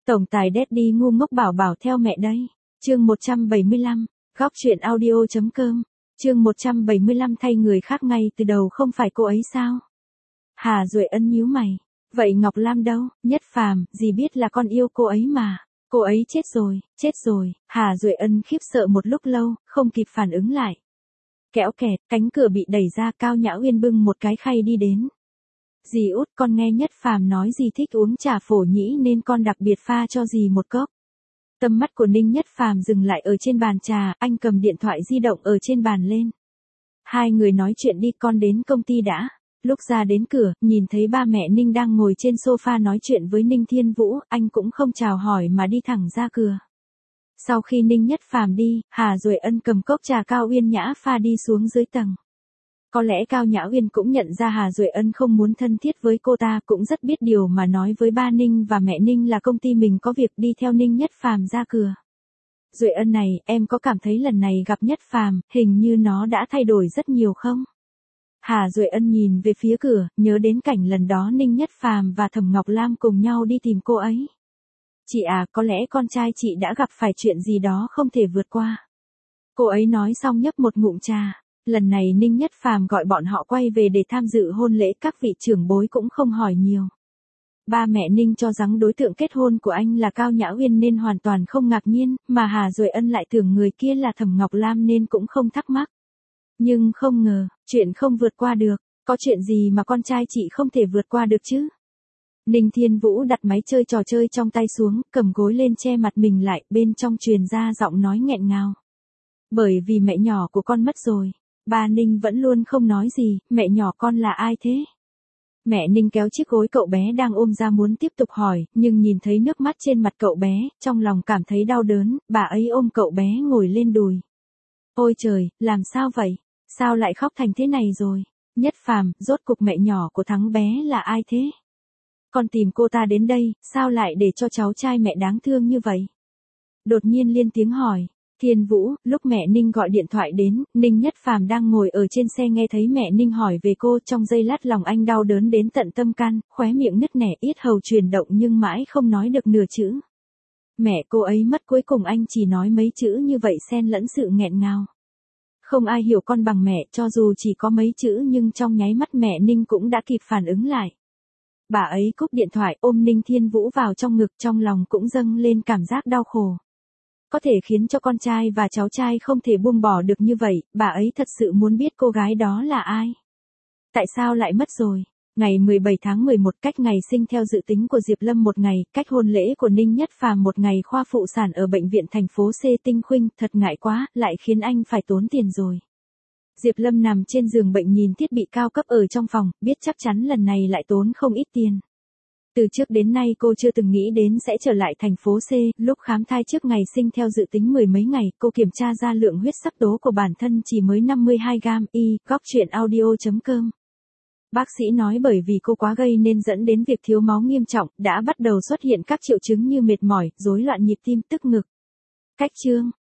Tổng tài Daddy ngu ngốc bảo bảo theo mẹ đấy. Chương 175, góc truyện audio.com. Chương 175 thay người khác ngay từ đầu không phải cô ấy sao? Hà Duệ Ân nhíu mày. Vậy Ngọc Lam đâu? Nhất Phàm, dì biết là con yêu cô ấy mà. Cô ấy chết rồi. Hà Duệ Ân khiếp sợ một lúc lâu, không kịp phản ứng lại. Kéo kẹt, cánh cửa bị đẩy ra, Cao Nhã Uyên bưng một cái khay đi đến. Dì út, con nghe Nhất Phàm nói dì thích uống trà phổ nhĩ nên con đặc biệt pha cho dì một cốc. Tầm mắt của Ninh Nhất Phàm dừng lại ở trên bàn trà, anh cầm điện thoại di động ở trên bàn lên. Hai người nói chuyện đi, con đến công ty đã. Lúc ra đến cửa, nhìn thấy ba mẹ Ninh đang ngồi trên sofa nói chuyện với Ninh Thiên Vũ, anh cũng không chào hỏi mà đi thẳng ra cửa. Sau khi Ninh Nhất Phàm đi, Hà Duệ Ân cầm cốc trà Cao Uyên Nhã pha đi xuống dưới tầng. Có lẽ Cao Nhã Uyên cũng nhận ra Hà Duệ Ân không muốn thân thiết với cô ta, cũng rất biết điều mà nói với ba Ninh và mẹ Ninh là công ty mình có việc, đi theo Ninh Nhất Phàm ra cửa. Duệ Ân này, em có cảm thấy lần này gặp Nhất Phàm, hình như nó đã thay đổi rất nhiều không? Hà Duệ Ân nhìn về phía cửa, nhớ đến cảnh lần đó Ninh Nhất Phàm và Thẩm Ngọc Lam cùng nhau đi tìm cô ấy. Chị à, có lẽ con trai chị đã gặp phải chuyện gì đó không thể vượt qua. Cô ấy nói xong nhấp một ngụm trà. Lần này Ninh Nhất Phàm gọi bọn họ quay về để tham dự hôn lễ, các vị trưởng bối cũng không hỏi nhiều. Ba mẹ Ninh cho rằng đối tượng kết hôn của anh là Cao Nhã Uyên nên hoàn toàn không ngạc nhiên, mà Hà Duệ Ân lại tưởng người kia là Thẩm Ngọc Lam nên cũng không thắc mắc. Nhưng không ngờ, chuyện không vượt qua được, có chuyện gì mà con trai chị không thể vượt qua được chứ? Ninh Thiên Vũ đặt máy chơi trò chơi trong tay xuống, cầm gối lên che mặt mình lại, bên trong truyền ra giọng nói nghẹn ngào. Bởi vì mẹ nhỏ của con mất rồi. Ba Ninh vẫn luôn không nói gì, mẹ nhỏ con là ai thế? Mẹ Ninh kéo chiếc gối cậu bé đang ôm ra muốn tiếp tục hỏi, nhưng nhìn thấy nước mắt trên mặt cậu bé, trong lòng cảm thấy đau đớn, bà ấy ôm cậu bé ngồi lên đùi. Ôi trời, làm sao vậy? Sao lại khóc thành thế này rồi? Nhất Phàm, rốt cục mẹ nhỏ của thằng bé là ai thế? Con tìm cô ta đến đây, sao lại để cho cháu trai mẹ đáng thương như vậy? Đột nhiên lên tiếng hỏi. Thiên Vũ, lúc mẹ Ninh gọi điện thoại đến, Ninh Nhất Phàm đang ngồi ở trên xe nghe thấy mẹ Ninh hỏi về cô, trong giây lát lòng anh đau đớn đến tận tâm can, khóe miệng nứt nẻ, yết hầu chuyển động nhưng mãi không nói được nửa chữ. Mẹ cô ấy mất, cuối cùng anh chỉ nói mấy chữ như vậy xen lẫn sự nghẹn ngào. Không ai hiểu con bằng mẹ, cho dù chỉ có mấy chữ nhưng trong nháy mắt mẹ Ninh cũng đã kịp phản ứng lại. Bà ấy cúp điện thoại, ôm Ninh Thiên Vũ vào trong ngực, trong lòng cũng dâng lên cảm giác đau khổ. Có thể khiến cho con trai và cháu trai không thể buông bỏ được như vậy, bà ấy thật sự muốn biết cô gái đó là ai. Tại sao lại mất rồi? Ngày 17 tháng 11, cách ngày sinh theo dự tính của Diệp Lâm một ngày, cách hôn lễ của Ninh Nhất Phàm một ngày, khoa phụ sản ở bệnh viện thành phố C Tinh Khuynh, thật ngại quá, lại khiến anh phải tốn tiền rồi. Diệp Lâm nằm trên giường bệnh nhìn thiết bị cao cấp ở trong phòng, biết chắc chắn lần này lại tốn không ít tiền. Từ trước đến nay cô chưa từng nghĩ đến sẽ trở lại thành phố C, lúc khám thai trước ngày sinh theo dự tính mười mấy ngày, cô kiểm tra ra lượng huyết sắc tố của bản thân chỉ mới 52 gam, góc truyện audio.com. Bác sĩ nói bởi vì cô quá gầy nên dẫn đến việc thiếu máu nghiêm trọng, đã bắt đầu xuất hiện các triệu chứng như mệt mỏi, rối loạn nhịp tim, tức ngực. Cách chương